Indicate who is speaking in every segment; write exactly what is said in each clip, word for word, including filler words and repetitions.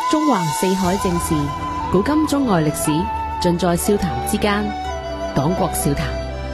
Speaker 1: 中橫四海正事，古今中外歷史，盡在笑談之間。黨國笑談。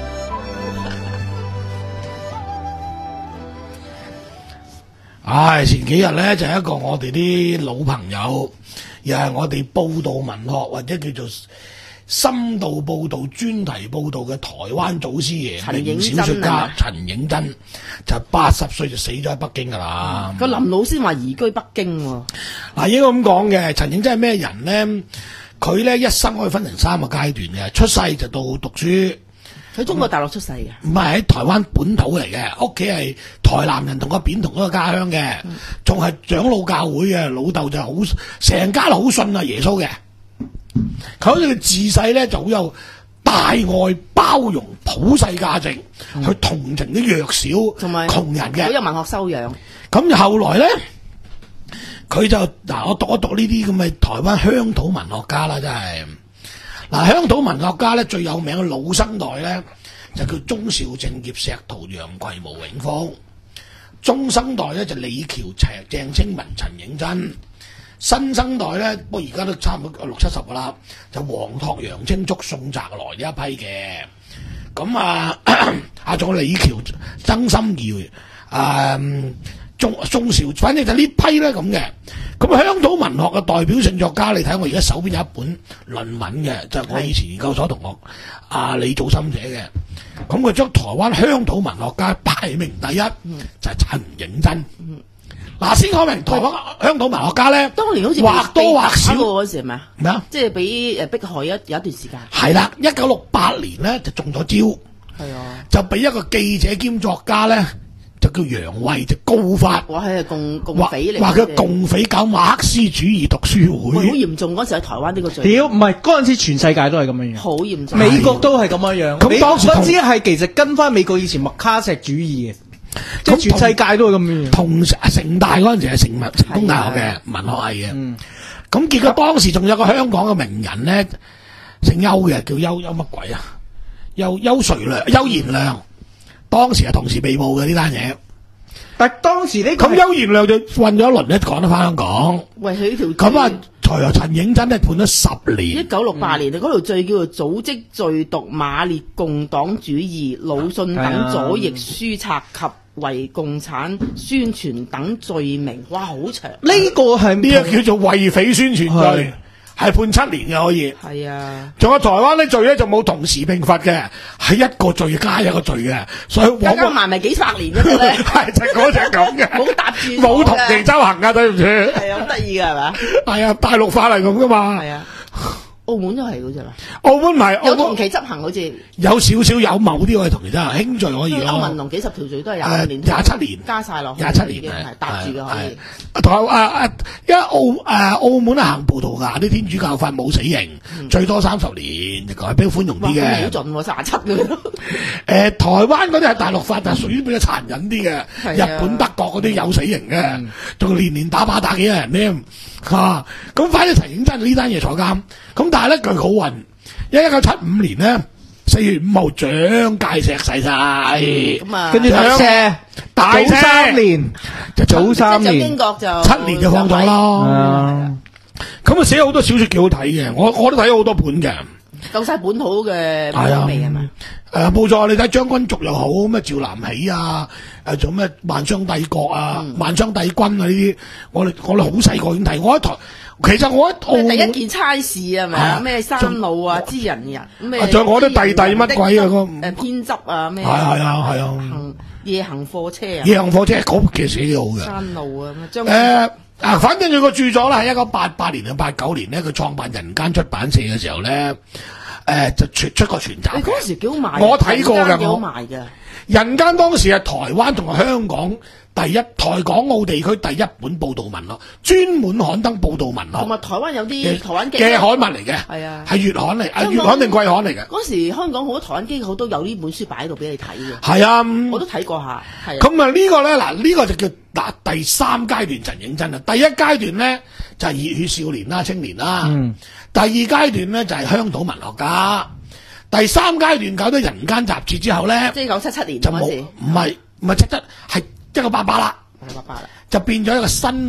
Speaker 2: 唉，前幾日咧就係一個我哋啲老朋友，又係我哋報道文學或者叫做深度報道、專題報道嘅台灣祖師爺，名小說家陳映真，就八十歲就死咗喺北京噶啦。
Speaker 3: 個、嗯、林老先話移居北京喎。
Speaker 2: 嗱，應該咁講嘅，陳映真係咩人咧？佢咧一生可以分成三個階段嘅，出世就到讀書。
Speaker 3: 喺中國大陸出世嘅，
Speaker 2: 唔係喺台灣本土嚟嘅，屋企係台南人，同個扁同一個家鄉嘅，仲係長老教會嘅，老豆就好成家好信啊耶穌嘅。佢好似佢自細咧就好有大愛包容普世價值，嗯、去同情啲弱小同埋窮人嘅，
Speaker 3: 好有文學修養。
Speaker 2: 咁就後來咧，佢就嗱我讀一讀呢啲咁嘅台灣鄉土文學家啦，真係。嗱，鄉土文學家咧最有名嘅老生代咧就叫鍾肇政、葉石濤、楊逵、毛永豐；中生代咧就李喬、鄭清文、陳映真；新生代咧不過而家都差唔多六七十噶啦，就黃拓、楊青竹、宋澤來呢一批嘅。咁啊，啊仲有李喬、曾心怡、啊鍾鍾肇，反正就呢批咧咁嘅。咁鄉土文學嘅代表性作家，你睇我而家手邊有一本論文嘅，就係、是、我以前研究所同學阿李祖森寫嘅。咁佢將台灣鄉土文學家排名第一，嗯、就係陳映真。嗱、嗯，先講明台灣鄉土文學家咧，
Speaker 3: 當年好似
Speaker 2: 或多或少
Speaker 3: 嗰時係咪啊？
Speaker 2: 咩啊？
Speaker 3: 即係俾誒迫害一有一段時間。
Speaker 2: 係啦，一九六八年咧就中咗招，係啊，就俾一個記者兼作家咧。就叫楊惠就告發，
Speaker 3: 話係共共匪嚟，
Speaker 2: 話佢共匪搞馬克思主義讀書會，
Speaker 3: 好嚴重。嗰時喺台灣呢個罪，
Speaker 4: 屌唔係嗰陣時全世界都係咁樣樣，
Speaker 3: 好嚴重。
Speaker 4: 美國都係咁樣樣。
Speaker 2: 咁當時
Speaker 4: 嗰陣時係其實跟翻美國以前麥卡錫主義嘅，即係全世界都係咁樣樣。
Speaker 2: 同成大嗰陣時係成文成功大學嘅文學系嘅，咁、嗯、結果當時仲有個香港嘅名人咧，姓邱嘅，叫邱邱乜鬼啊？邱邱垂良、邱賢良。當時係同時被捕嘅呢單嘢，
Speaker 4: 但係當時呢
Speaker 2: 咁邱賢良就混咗一輪咧，趕得翻香港。
Speaker 3: 喂，佢條
Speaker 2: 咁啊，隨後陳映真咧判咗十年。
Speaker 3: 一九六八年，嗰條罪叫做組織罪讀馬列共黨主義、魯迅等左翼書冊及為共產宣傳等罪名。哇，好長！
Speaker 4: 呢、這個係
Speaker 2: 呢個叫做為匪宣傳罪。係判七年嘅可以，
Speaker 3: 係啊，
Speaker 2: 仲有台灣呢罪咧就冇同時並罰嘅，係一個罪加一個罪嘅，所以
Speaker 3: 加加埋埋幾百年嘅咧，
Speaker 2: 係就嗰隻咁嘅，
Speaker 3: 冇搭住，
Speaker 2: 冇同期執行噶，對唔住，
Speaker 3: 係啊，好得意嘅係嘛，
Speaker 2: 係啊，大陸法嚟咁噶嘛，
Speaker 3: 係啊。澳門都係嗰隻嘛？
Speaker 2: 澳門唔係
Speaker 3: 有同期執行，好似
Speaker 2: 有少少有某啲可以同期執行，輕罪可以咯。
Speaker 3: 歐文龍幾十條罪都係廿年，
Speaker 2: 廿七年
Speaker 3: 加晒落去，
Speaker 2: 廿七年
Speaker 3: 係搭住嘅可以。
Speaker 2: 台啊啊，因為澳誒澳門行葡萄牙啲天主教法冇死刑，嗯、最多三十年，改比較寬容啲嘅。
Speaker 3: 好盡喎，三十七嘅。
Speaker 2: 誒，台灣嗰啲係大陸法，但係屬於比較殘忍啲嘅。日本、德國嗰啲有死刑嘅，仲、嗯、年年打靶打幾多人添。嚇！咁反正陳映真呢單嘢坐監，咁但係咧佢好運，因為一九七五年咧四月五號蔣介石逝世，咁啊跟住大赦，大赦
Speaker 4: 三年就早三年，
Speaker 3: 英國就
Speaker 2: 七年就放咗咯。咁啊寫好多小説幾好睇嘅，我我都睇咗好多本嘅，
Speaker 3: 夠晒本土嘅風味係嘛？
Speaker 2: 誒冇錯，你睇將軍族又好，咩趙南喜啊，誒仲咩萬商帝國啊、嗯、萬商帝君啊呢啲，我哋我哋好細個已經睇。我一台其實我一套
Speaker 3: 第一件差事係咪咩山路啊、知人人咩？
Speaker 2: 仲有我啲弟弟乜鬼啊個誒
Speaker 3: 編輯啊咩？
Speaker 2: 係係啊係啊，
Speaker 3: 行夜行貨車啊，
Speaker 2: 夜行貨車嗰其實寫幾好嘅。
Speaker 3: 山路啊咩？
Speaker 2: 誒啊，反正佢個著作啦，喺一九八八年啊八九年咧，佢創辦人間出版社嘅時候咧。誒、呃，就出出個全集。
Speaker 3: 你嗰時幾好賣，
Speaker 2: 我睇過嘅，
Speaker 3: 幾好賣嘅。
Speaker 2: 人間當時係台灣同埋香港第一台港澳地區第一本報道文學，專門刊登報道文學。同
Speaker 3: 埋台灣有啲台灣
Speaker 2: 嘅刊物嚟嘅，係啊，係月刊嚟，啊月刊定季刊嚟嘅。嗰
Speaker 3: 時香港好多台灣機構都有呢本書擺喺度俾你睇嘅。
Speaker 2: 係啊，
Speaker 3: 我都睇過下。係。
Speaker 2: 咁啊呢個咧嗱，呢、這個就叫嗱第三階段陳映真啦。第一階段咧就係、是、熱血少年啦、青年啦。嗯。第二階段咧就係、是、鄉土文學家。第三階段搞到人間雜誌之後咧，
Speaker 3: 即係九七七年
Speaker 2: 就冇，唔係唔係七七係一個八八啦，
Speaker 3: 八八啦，
Speaker 2: 就變咗一個新聞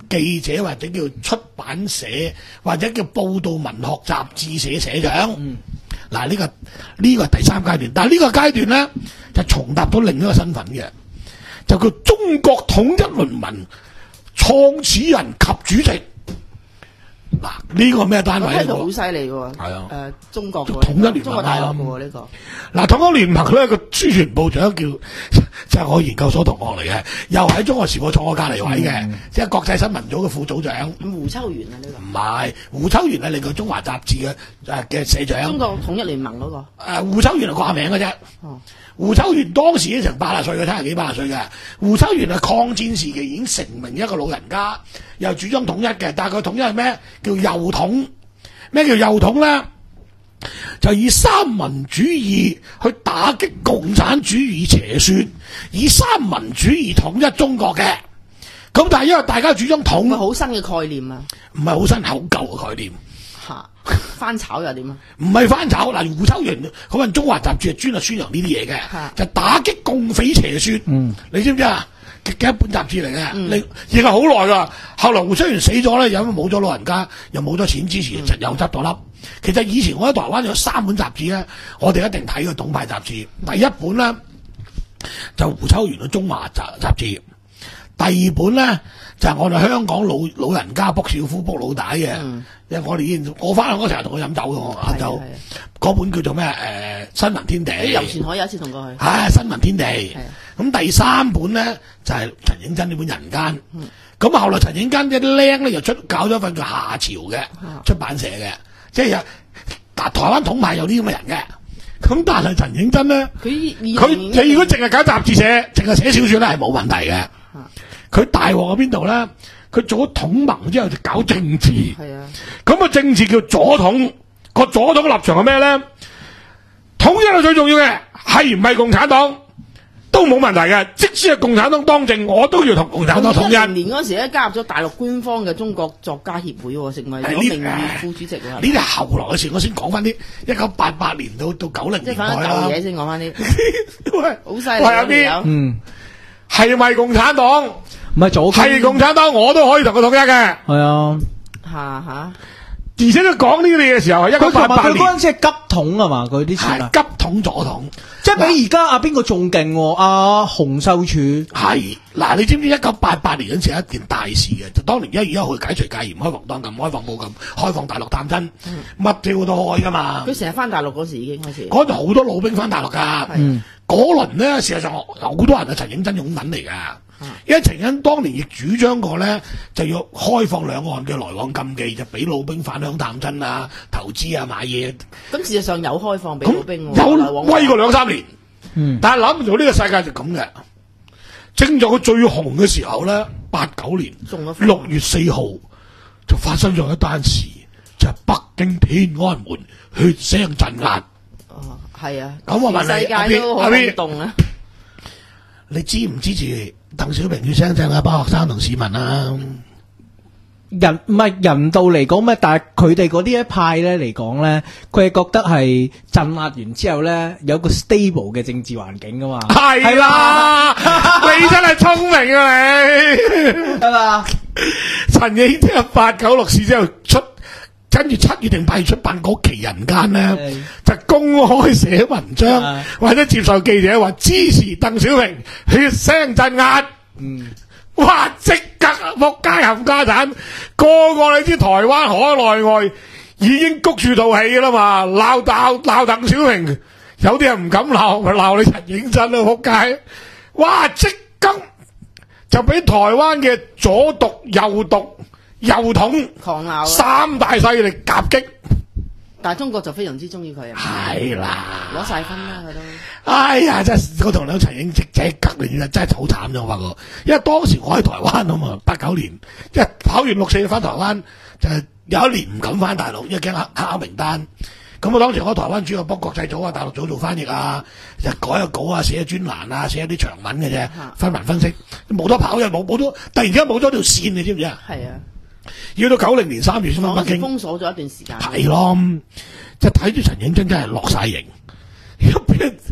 Speaker 2: 記者或者叫出版社或者叫報道文學雜誌社社長。嗱、嗯，呢、這個呢、這個係第三階段，但係呢個階段咧就重踏到另一個身份嘅，就叫中國統一聯盟創始人及主席。嗱，呢個咩單位嚟？
Speaker 3: 呢個好犀利喎！
Speaker 2: 係啊，
Speaker 3: 誒，中國
Speaker 2: 統一聯盟
Speaker 3: 中國大陸嘅喎呢個。
Speaker 2: 嗱，統一聯盟咧個宣傳部長叫即係我研究所同學嚟嘅，又喺中國時報坐我隔離位嘅，嗯、即係國際新聞組嘅副組長。
Speaker 3: 胡秋原啊呢、這個。
Speaker 2: 唔係，胡秋原係另外中華雜誌嘅誒嘅社長。
Speaker 3: 中國統一聯盟嗰、那個。誒、
Speaker 2: 呃，胡秋原係掛名嘅啫。
Speaker 3: 哦。胡
Speaker 2: 秋原當時已經成八十歲嘅，七十幾八十歲嘅。胡秋原係抗戰時期已經成名一個老人家，又主張統一嘅，但係佢統一係咩？叫右統。咩叫右統咧？就以三民主義去打擊共產主義邪說，以三民主義統一中國嘅。咁但係因為大家主張統，
Speaker 3: 係好新嘅概念啊？
Speaker 2: 唔係好新，好舊嘅概念。
Speaker 3: 嚇！翻炒又點啊？
Speaker 2: 唔係翻炒，嗱，胡秋原嗰份《中華雜誌》係專係宣揚呢啲嘢嘅，就打擊共匪邪說。嗯，你知唔知啊？嘅一本雜誌嚟嘅，嗯、你亦係好耐噶。後來胡秋原死咗咧，有冇咗老人家，又冇咗錢支持，就又執咗笠。其實以前我喺台灣有三本雜誌咧，我哋一定睇嘅統派雜誌。第一本咧就胡秋原嘅《中華雜雜誌》，第二本咧就係、是、我哋香港老老人家卜小夫卜老大嘅。嗯因為我哋以前我翻去嗰時候同佢飲酒嘅，我晏晝嗰本叫做咩？誒、呃，新聞天地。喺遊船海有一次同過去。係、啊、新聞天地。咁第三本咧就係、是、陳映真呢本《人間》。咁、嗯、後來陳映真啲僆咧又出搞咗份叫《夏朝》嘅出版社嘅，即係有但台灣統派有啲咁嘅人嘅。咁但係陳映真咧，佢佢你如果淨係搞雜誌社，淨係寫小說咧係冇問題嘅。佢、啊、大鑊喺邊度咧？佢做咗統盟之後就搞政治，係啊，咁啊政治叫左統，個左統立場係咩咧？統一係最重要嘅，係唔係共產黨都冇問題嘅，即使係共產黨當政，我都要同共產黨統一。
Speaker 3: 年嗰時咧加入咗大陸官方嘅中國作家協會，成為咗名譽副主席喎。
Speaker 2: 呢啲後來嘅事，我先講翻啲一九八八年到到九零年代啦。即係反正舊嘢先講翻啲，喂，好犀利啊！有啲嗯，係咪共產黨？唔係左，係共產黨，我都可以同佢統一嘅。係啊，吓吓，而且佢講呢啲嘢嘅時候係一九八八年，佢嗰陣時係急統啊嘛，佢啲錢啊，急統左統，即係比而家阿邊個仲勁？阿洪秀柱係嗱，你知唔知一九八八年嗰陣時係一件大事嘅？就當年一月一號解除戒嚴，開放當禁，開放報禁，開放大陸探親，乜嘢都開噶嘛。佢成日翻大陸嗰時已經開始，嗰度好多老兵翻大陸噶。嗰輪咧，事實上好多人係陳映真擁躉嚟噶。因為陳映真當年亦主張過咧，就要開放兩岸嘅來往禁忌，就俾老兵返鄉探親啊、投資啊、買嘢。咁事實上有開放俾老兵，有威過兩三年。嗯，但係諗唔到呢個世界就咁嘅。正在佢最紅嘅時候咧，八九年六月四號就發生咗一單事，就係、是、北京天安門血腥鎮壓。哦，係啊。咁我問你，世界都好轟動啊！你支唔支持鄧小平血腥鎮壓班學生同市民啊？
Speaker 4: 人唔係人道嚟講咩？但係佢哋嗰啲一派咧嚟講咧，佢係覺得係鎮壓完之後咧有個 stable 嘅政治環境噶嘛。係啦，你真係聰明啊你，係嘛？
Speaker 2: 陳映真八九六事之後出，跟住七月定八月出版嗰期《人間》咧，就公開寫文章或者接受記者話支持鄧小平血腥鎮壓。嗯。哇！即刻仆街冚家產，個個你知台灣海內外已經谷住套戲啦嘛，鬧鬧鬧鄧小平，有啲人唔敢鬧，咪鬧你陳映真啊仆街！哇！即刻就俾台灣嘅左獨、右獨、右統狂鬧，三大勢力夾擊。但係中國就非常之中意佢啊！係啦，攞晒分啦佢都。哎呀，真係我同兩陳映即即刻嚟，真係好慘啫！我發覺，因為當時我喺台灣啊嘛，八九年，即係跑完六四翻台灣，就係有一年唔敢翻大陸，因為驚黑黑名單。咁我當時我喺台灣主要幫國際組啊、大陸組做翻譯啊，就改下稿啊、寫專欄啊、寫一啲長文嘅啫，分文分析，冇得跑又冇冇咗，突然間冇咗條線，你知唔知啊？係啊。要到九零年三月先翻北京，封鎖咗一段時間。係咯，即係睇住陳映真真係落晒型，俾人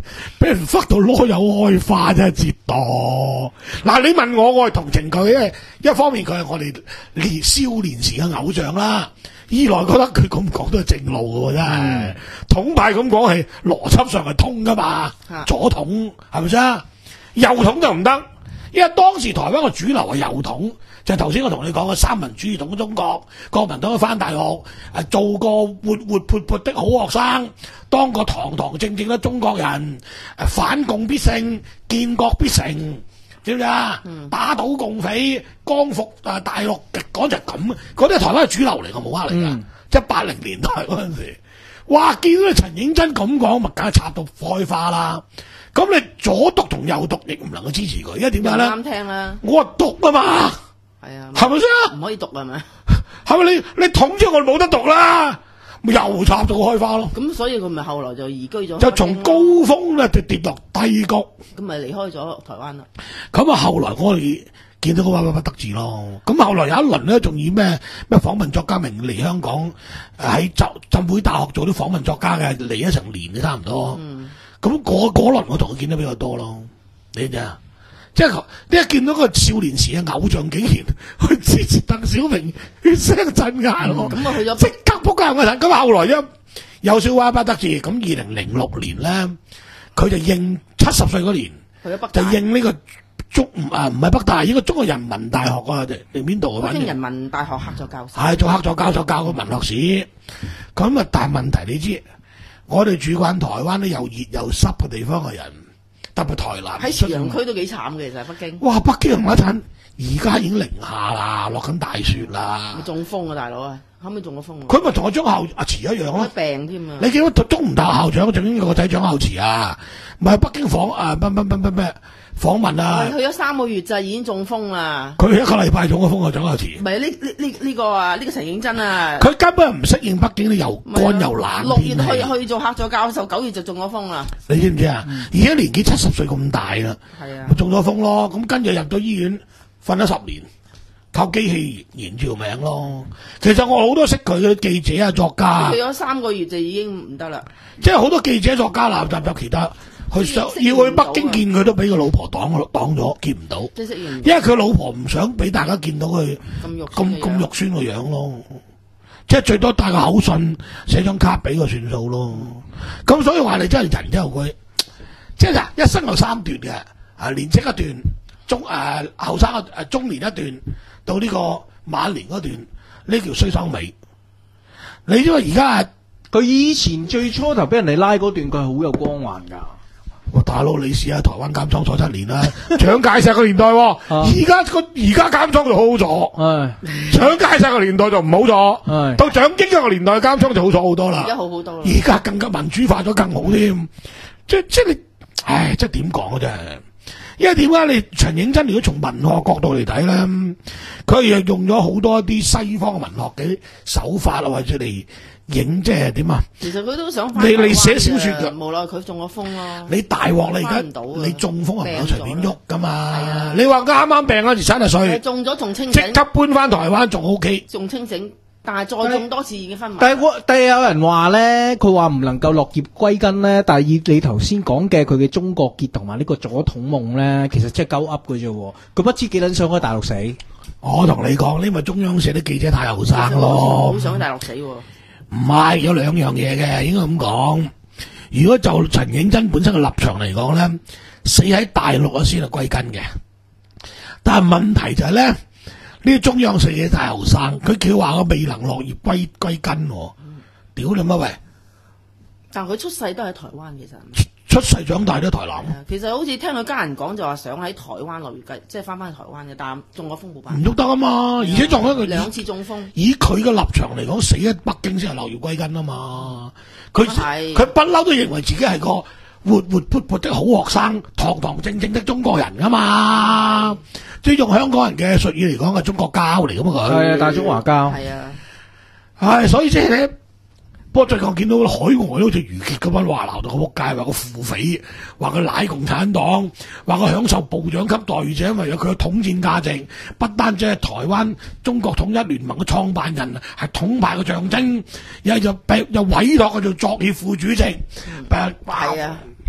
Speaker 2: 俾人忽到攞有開花真係折墮。嗱，你問我，我係同情佢，因為一方面佢係我哋年少年時嘅偶像啦，二來覺得佢咁講都係正路嘅真係。嗯、統派咁講係邏輯上係通噶嘛，左統係咪先？右統就唔得，因為當時台灣嘅主流係右統。就係頭先我同你講嘅三民主義統中國，國民黨去翻大學，誒做個活活潑潑的好學生，當個堂堂正正嘅中國人，誒反共必勝，建國必成，知唔知啊？嗯、打倒共匪，光復誒大陸，講就係咁，嗰啲係台灣嘅主流嚟嘅，冇呃嚟㗎，即係八零年代嗰陣時，哇！見到你陳映真咁講，咪梗係插到開花啦。咁你左獨同右獨亦唔能夠支持佢，因為點解咧？
Speaker 3: 啱聽啦，
Speaker 2: 我話獨啊嘛。
Speaker 3: 係啊，
Speaker 2: 係咪先？
Speaker 3: 唔可以讀係咪？
Speaker 2: 係咪你你統咗我冇得讀啦？咪又插到開花咯。
Speaker 3: 咁所以佢咪後來就移居咗，
Speaker 2: 就從高峰咧就跌落低谷，
Speaker 3: 咁咪離開咗台灣啦。
Speaker 2: 咁啊，後來我哋見到個屈屈不得志咯。咁後來有一輪咧，仲以咩咩訪問作家名嚟香港，喺浸浸會大學做啲訪問作家嘅，嚟一成年都差唔多。咁嗰嗰輪我同佢見得比較多咯，你知啊？即係你一見到個少年時嘅偶像，竟然去支持鄧小平，血聲震眼喎！
Speaker 3: 咁啊去咗
Speaker 2: 即刻撲街我睇。咁後來一有少屈不得志，咁二零零六年咧，佢就應七十歲嗰年，
Speaker 3: 去咗北
Speaker 2: 就應呢個中啊唔係北大，應該中國人民大學啊定邊度啊？
Speaker 3: 北京人民大學客座教授。
Speaker 2: 係做客座教授，教個文學史。咁啊，但係問題你知，我哋住慣台灣啲又熱又濕嘅地方嘅人。特別台南
Speaker 3: 喺朝陽區都幾慘嘅，其實北京。
Speaker 2: 哇！北京同一陣，而家已經零下啦，落緊大雪啦。
Speaker 3: 咪中風啊，大佬啊，後尾中咗風。
Speaker 2: 佢咪同我張校阿慈一樣咯。
Speaker 3: 病添啊！
Speaker 2: 你見到中唔大學校長仲應該個仔張孝慈啊？唔係北京訪啊，乜乜乜乜乜訪問啊？
Speaker 3: 去咗三個月就已經中風啦。
Speaker 2: 佢一個禮拜中咗風啊，張孝慈。
Speaker 3: 唔係呢呢呢呢個啊，呢個陳映真啊。
Speaker 2: 佢根本唔適應北京啲又乾又冷。
Speaker 3: 六月去去做客座教授，九月就中咗風啦。
Speaker 2: 你知唔知啊？而家年紀七十歲咁大啦，
Speaker 3: 係啊，
Speaker 2: 咪中咗風咯。咁跟住入到醫院瞓咗十年。靠機器延條命咯，其實我好多識佢嘅記者啊、作家，
Speaker 3: 去咗三個月就已經唔得啦。
Speaker 2: 即係好多記者作家啦，集集其他去想要去北京見佢，都俾個老婆擋擋咗，見唔到。
Speaker 3: 即係適應，
Speaker 2: 因為佢老婆唔想俾大家見到佢
Speaker 3: 咁肉
Speaker 2: 咁咁肉酸個樣咯。即係最多帶個口信，寫張卡俾佢算數咯。咁所以話你真係人之後佢，即係嗱，一生有三段嘅，啊年青一段，中誒後生誒中年一段。到呢個晚年嗰段，呢條衰收尾。你因為而家
Speaker 4: 佢以前最初頭俾人哋拉嗰段，佢係好有光環㗎。
Speaker 2: 哇！大佬，你試下台灣監倉坐七年啦，蔣介石個年代，而家個而家監倉就好好咗。蔣介石個年代就唔好咗，到蔣經國個年代監倉就好咗好多啦。
Speaker 3: 而家好好多啦，而
Speaker 2: 家更加民主化咗，更好添。即即你，唉，即係點講啊？真係。因為點解你陳映真如果從文學角度嚟睇咧，佢又用咗好多啲西方嘅文學嘅手法啊，或者嚟影即係點啊？
Speaker 3: 其實佢都想翻
Speaker 2: 你你寫小說嘅，
Speaker 3: 無奈佢中咗風咯。
Speaker 2: 你大鑊你而家你中風係唔能夠隨便喐噶嘛？你話啱啱病嗰時三十歲，
Speaker 3: 中咗仲清醒，
Speaker 2: 即刻搬翻台灣仲 O K，
Speaker 3: 仲清醒。但係再中多次已經昏迷。
Speaker 4: 但係但係有人話咧，佢話唔能夠落葉歸根咧。但係以你頭先講嘅佢嘅中國結同埋呢個左統夢咧，其實即係鳩噏嘅啫。佢不知幾撚想喺大陸死。
Speaker 2: 我同你講，呢咪中央社啲記者太後生咯。
Speaker 3: 好想喺大陸死喎。
Speaker 2: 唔係，有兩樣嘢嘅，應該咁講。如果就陳映真本身嘅立場嚟講咧，死喺大陸啊先係歸根嘅。但係問題就係咧。呢啲中央社嘢太後生，佢佢話我未能落葉歸歸根，嗯、屌你乜喂！
Speaker 3: 但佢出世都喺台灣，其實
Speaker 2: 出世長大都喺台南。
Speaker 3: 其實好似聽佢家人講，就話想喺台灣落葉歸，即係翻返去台灣嘅，但中咗風冇辦法。
Speaker 2: 唔喐得啊嘛！而且撞一個
Speaker 3: 兩次中風。
Speaker 2: 以佢嘅立場嚟講，死喺北京先係落葉歸根啊嘛！佢佢不嬲都認為自己係個活活潑潑的好學生，堂堂正正的中國人噶嘛，即係用香港人嘅術語嚟講，係中國膠嚟噶嘛佢。
Speaker 4: 係啊，大中華膠。
Speaker 3: 係啊，
Speaker 2: 係所以即係咧，不過最近見到海外好似余杰咁樣話鬧到個仆街，話個腹匪，話佢奶共產黨，話佢享受部長級待遇，就因為有佢嘅統戰價值，不單止係台灣中國統一聯盟嘅創辦人，係統派嘅象徵，又就又委託佢做作協副主席，係、嗯、
Speaker 3: 啊。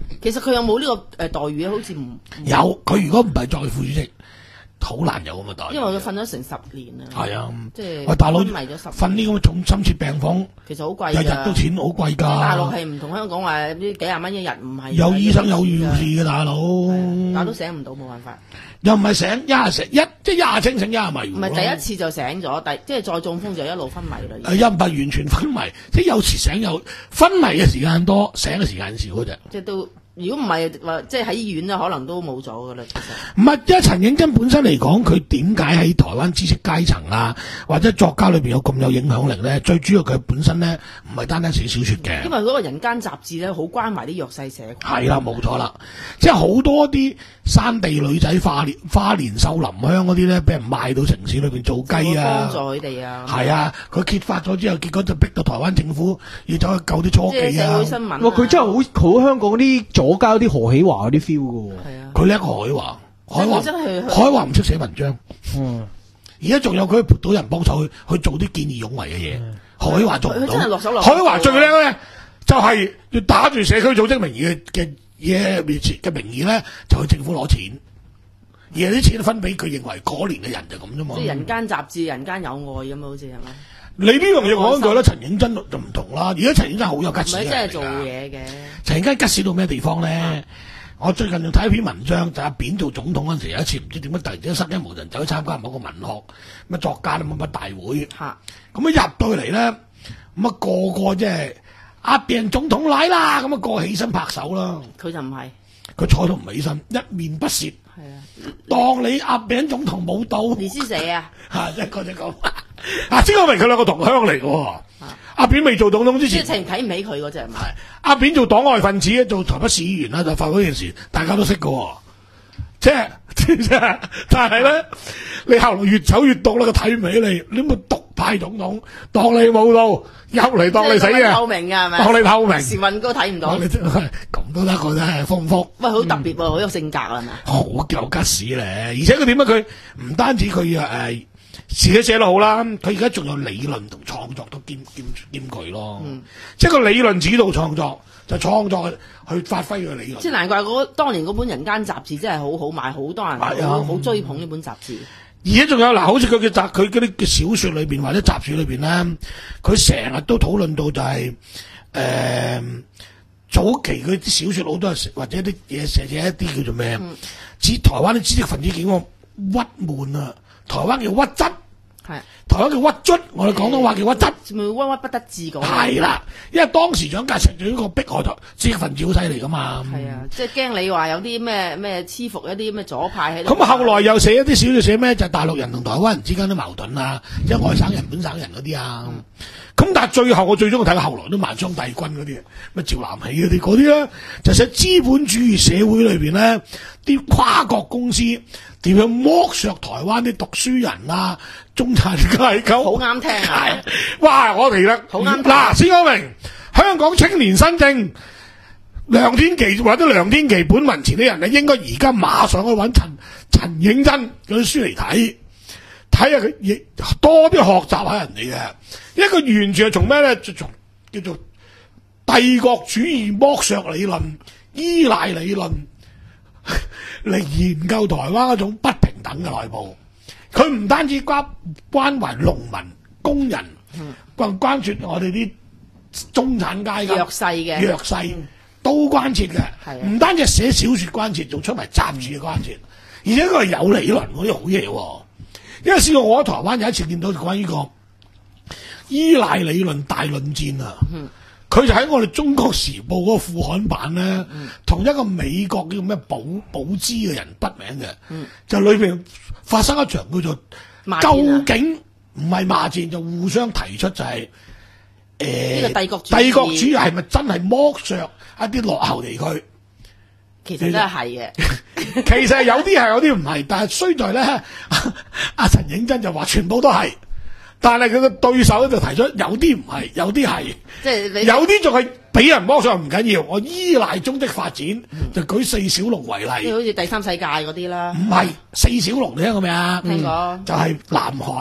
Speaker 3: 其實佢有冇呢個誒待遇咧？好似唔
Speaker 2: 有，佢如果唔係作為副主席，好難有咁嘅待遇。
Speaker 3: 因為佢瞓咗成十年啦。
Speaker 2: 係啊，
Speaker 3: 即係
Speaker 2: 喂大佬
Speaker 3: 昏迷咗十
Speaker 2: 瞓呢咁嘅重深切病房，
Speaker 3: 其實好貴
Speaker 2: 日
Speaker 3: 㗎。
Speaker 2: 日都錢好貴㗎。
Speaker 3: 大陸係唔同香港話啲幾廿蚊一日，唔係
Speaker 2: 有醫生有護士嘅大佬，
Speaker 3: 但都醒唔到，冇辦法。
Speaker 2: 又唔係醒，一係醒一即係一係清醒，一係迷糊。
Speaker 3: 唔係第一次就醒咗，第即係再中風就一路昏迷啦。
Speaker 2: 誒，又唔係完全昏迷，即係有時醒有昏迷嘅時間多，醒嘅時間少嗰隻。
Speaker 3: 即係都。如果唔係話，即係喺醫院咧，可能都冇咗噶啦。其實
Speaker 2: 唔係，因為陳映真本身嚟講，佢點解喺台灣知識階層啊，或者作家裏邊有咁有影響力咧？最主要佢本身咧唔係單單寫小説嘅，
Speaker 3: 因為嗰個人間雜誌咧好關懷啲弱勢社群。
Speaker 2: 係啦，冇錯啦，即係好多啲山地女仔花蓮花蓮秀林鄉嗰啲咧，俾人賣到城市裏邊做雞啊，
Speaker 3: 幫助佢哋啊。
Speaker 2: 係啊，佢揭發咗之後，結果就逼到台灣政府要走去救啲初
Speaker 3: 即係
Speaker 2: 記啊。
Speaker 3: 社會新聞啊。
Speaker 4: 哇！佢真係好好香港啲左膠啲何喜華嗰啲 feel 嘅喎。
Speaker 3: 係啊。
Speaker 2: 佢叻過海華，海華
Speaker 3: 真係
Speaker 2: 海華唔識寫文章。
Speaker 4: 嗯。
Speaker 2: 而家仲有佢撥到人幫手去去做啲見義勇為嘅嘢，海華做唔到。
Speaker 3: 佢真係落手落
Speaker 2: 海華最叻咧，就係要打住社區組織名義嘅嘅嘢面前嘅名義咧，就去政府攞錢，而係啲錢分俾佢認為可憐嘅人就咁啫嘛。
Speaker 3: 即係人間雜誌，人間有愛咁啊，好似係咪？
Speaker 2: 你呢樣嘢講句咧，陳映真就唔同啦。而家陳映真好有吉
Speaker 3: 唔
Speaker 2: 屎嘅
Speaker 3: 係真係做嘢嘅。
Speaker 2: 陳映真吉屎到咩地方咧？
Speaker 3: 啊
Speaker 2: 我最近仲睇一篇文章，就阿扁做總統嗰陣時，有一次唔知點解突然之間失驚無神走去參加某個文學乜作家乜乜大會，
Speaker 3: 嚇
Speaker 2: 咁一入到嚟咧，咁啊個個即係阿扁總統嚟啦，咁啊個個起身拍手啦，
Speaker 3: 佢就唔係。
Speaker 2: 佢坐到唔起身，一面不屑，
Speaker 3: 係啊。
Speaker 2: 當你阿扁總統冇到，
Speaker 3: 你知誰啊？
Speaker 2: 嚇即係嗰隻咁，啊先講明佢兩個同鄉嚟嘅喎。阿扁未做總統之
Speaker 3: 即係
Speaker 2: 前，
Speaker 3: 情睇唔起佢嗰只係咪？
Speaker 2: 阿扁做黨外分子，做台北市議員啦，就發嗰件事，大家都識嘅喎。即係即係，但係咧，你後來越走越毒啦，佢睇唔起你，你咪獨派總統，當你冇到，入嚟當你死嘅，
Speaker 3: 透明嘅係咪？
Speaker 2: 當你透明，
Speaker 3: 時運高睇唔到。
Speaker 2: 當你真係咁都得個真係豐福。
Speaker 3: 喂，好特別喎，好有性格啊，係咪？
Speaker 2: 好有吉屎咧，而且佢點解佢唔單止佢誒自己寫得好啦，佢而家仲有理論同創作都兼兼兼具咯。
Speaker 3: 嗯、
Speaker 2: 即係個理論指導創作，就創作去發揮佢嘅理論。
Speaker 3: 即係難怪嗰當年嗰本《人間雜誌》真係好好賣，好多人
Speaker 2: 係啊
Speaker 3: 好好追捧呢本雜誌。
Speaker 2: 而且仲有嗱，好似佢嘅雜佢嗰啲嘅小説裏邊或者雜誌裏邊咧，佢成日都討論到就係、是、誒、呃、早期佢啲小説好多係或者啲嘢寫寫一啲叫做咩？知、嗯、台灣啲知識分子叫我鬱悶啊！台灣叫屈質，
Speaker 3: 係
Speaker 2: 台灣叫屈卒，我哋廣東話叫屈質，
Speaker 3: 咪鬱鬱不得志講。
Speaker 2: 係啦，因為當時蔣介石對呢個迫害台知識分子好犀利噶嘛。
Speaker 3: 係啊，即係驚你話有啲咩咩黐服一啲咩左派喺度。
Speaker 2: 咁後來又寫一啲小説寫咩？就係、大陸人同台灣人之間啲矛盾啊，即係外省人本省人嗰啲啊。咁、嗯、但係最後我最中意睇後來都萬昌帝君嗰啲，咩趙南喜嗰啲嗰啲咧，就寫資本主義社會裏邊咧啲跨國公司點樣剝削台灣啲讀書人啊、中產階級。
Speaker 3: 好啱聽啊！
Speaker 2: 哇！我哋咧
Speaker 3: 好啱
Speaker 2: 嗱，先講明香港青年新政梁天琦或者梁天琦本文前啲人咧，應該而家馬上去揾陳陳映真嗰啲書嚟睇，睇下佢亦多啲學習下人哋嘅。一個完全係從咩咧？就從叫做帝國主義剝削理論、依賴理論嚟研究台灣嗰種不平等嘅內部。佢唔單止關關懷農民、工人，關關注我哋啲中產階級
Speaker 3: 弱勢嘅
Speaker 2: 弱勢都關切嘅。唔單止寫小説關切，仲出埋雜誌嘅關切，而且佢係有理論嗰啲好嘢喎。因為試過我喺台灣有一次見到關於個依賴理論大論戰啊，佢、嗯、就喺我哋中國時報嗰個副刊版咧，同、嗯、一個美國叫咩保保茲嘅人筆名嘅，嗯、就裏邊發生一場叫做、啊、究竟唔係罵戰，就互相提出就係、是、誒、呃、
Speaker 3: 呢個帝國主義
Speaker 2: 帝國主義係咪真係剝削一啲落後地區？
Speaker 3: 其實真係係嘅，
Speaker 2: 其實有啲係，有啲唔係，但係衰在咧，阿陳映真就話全部都係。但係佢個對手咧就提出有啲唔係，有啲係，
Speaker 3: 即係你
Speaker 2: 有啲仲係俾人剝削唔緊要，我依賴中的發展、嗯、就舉四小龍為例，
Speaker 3: 即係好似第三世界嗰啲啦。
Speaker 2: 唔係四小龍你聽過未啊？
Speaker 3: 聽過、
Speaker 2: 嗯、就係、是、南韓、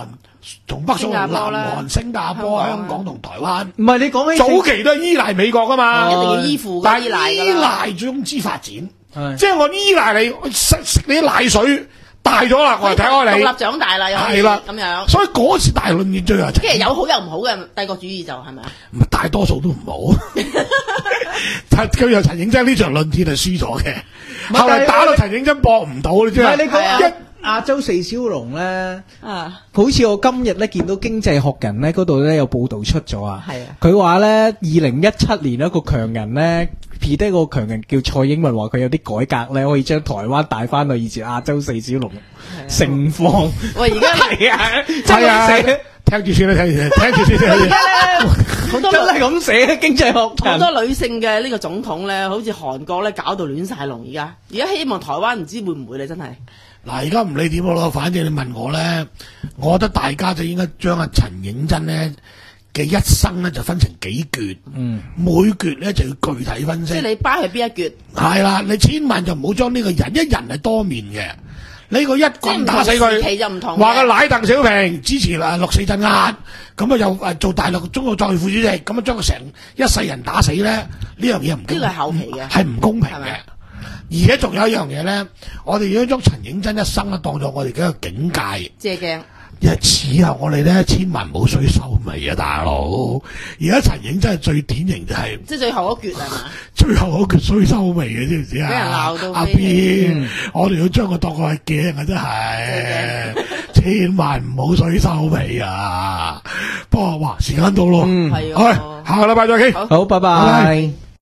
Speaker 2: 從北宋、南
Speaker 3: 新加坡啦
Speaker 2: 韓、新加坡、
Speaker 3: 香港
Speaker 2: 香港同台灣，
Speaker 4: 唔係你講起
Speaker 2: 早期都係依賴美國噶嘛，
Speaker 3: 一定要依附
Speaker 2: 但係
Speaker 3: 嘅依賴
Speaker 2: 依
Speaker 3: 㗎啦。
Speaker 2: 賴總之發展，
Speaker 4: 係
Speaker 2: 即係我依賴你食食你啲奶水大咗啦，我嚟睇開你
Speaker 3: 獨立長大啦，又可以
Speaker 2: 係啦
Speaker 3: 咁樣。
Speaker 2: 所以嗰次大論戰最後
Speaker 3: 即係有好有唔好嘅帝國主義就係咪啊？
Speaker 2: 唔係大多數都唔好，但佢又陳映真呢場論戰係輸咗嘅，
Speaker 4: 係
Speaker 2: 後嚟打到陳映真搏唔到，你知
Speaker 4: 唔係你講
Speaker 3: 係啊
Speaker 4: 一亞洲四小龍咧，
Speaker 3: 啊，
Speaker 4: 好似我今日咧見到《經濟學人》咧嗰度咧有報導出咗啊，
Speaker 3: 係啊
Speaker 4: 佢話咧二零一七年一個強人咧，撇低個強人叫蔡英文，話佢有啲改革咧，可以將台灣帶翻去以前亞洲四小龍盛況。
Speaker 3: 喂，而家
Speaker 4: 係啊，
Speaker 2: 係
Speaker 4: 真係
Speaker 2: 啊
Speaker 4: 咁寫，
Speaker 2: 聽住先啦，聽住先，聽住先，聽住先。
Speaker 3: 好多
Speaker 4: 真係咁寫《經濟學
Speaker 3: 好
Speaker 4: 人》。
Speaker 3: 多女性嘅呢個總統咧，好似韓國咧搞到亂晒龍。而家而家希望台灣唔知會唔會咧，真係
Speaker 2: 嗱，而家唔理點咯，反正你問我咧，我覺得大家就應該將阿陳映真咧嘅一生咧就分成幾橛，
Speaker 4: 嗯，
Speaker 2: 每橛咧就要具體分析。
Speaker 3: 即係你巴係邊一橛？
Speaker 2: 係啦，你千萬就唔好將呢個人，一人係多面嘅。呢個一棍打死
Speaker 3: 即係唔同時期
Speaker 2: 佢，
Speaker 3: 就唔同嘅
Speaker 2: 話佢奶鄧小平支持啊六四鎮壓，咁啊又誒做大陸中國代副主席，咁啊將佢成一世人打死咧，呢樣嘢唔公
Speaker 3: 呢個係後期嘅
Speaker 2: 係唔公平嘅
Speaker 3: 係咪。
Speaker 2: 而且仲有一樣嘢咧，我哋要將陳映真一生咧當作我哋嘅一個境界。
Speaker 3: 借鏡。
Speaker 2: 因為此後我哋咧千萬唔好衰收尾啊，大佬！而家陳映真係最典型就係、
Speaker 3: 即係最後嗰橛係嘛？
Speaker 2: 最後嗰句衰收尾嘅，知唔知啊？
Speaker 3: 俾人鬧到
Speaker 2: 阿
Speaker 3: 飛起
Speaker 2: B，、
Speaker 4: 嗯
Speaker 2: 我哋要將佢當個係鏡啊，真係千萬唔好衰收尾啊！不過哇，時間到咯，
Speaker 4: 嗯
Speaker 3: 係喎
Speaker 2: 好，下個禮拜再傾。
Speaker 3: 好
Speaker 4: 好，拜
Speaker 2: 拜
Speaker 4: 拜
Speaker 2: 拜。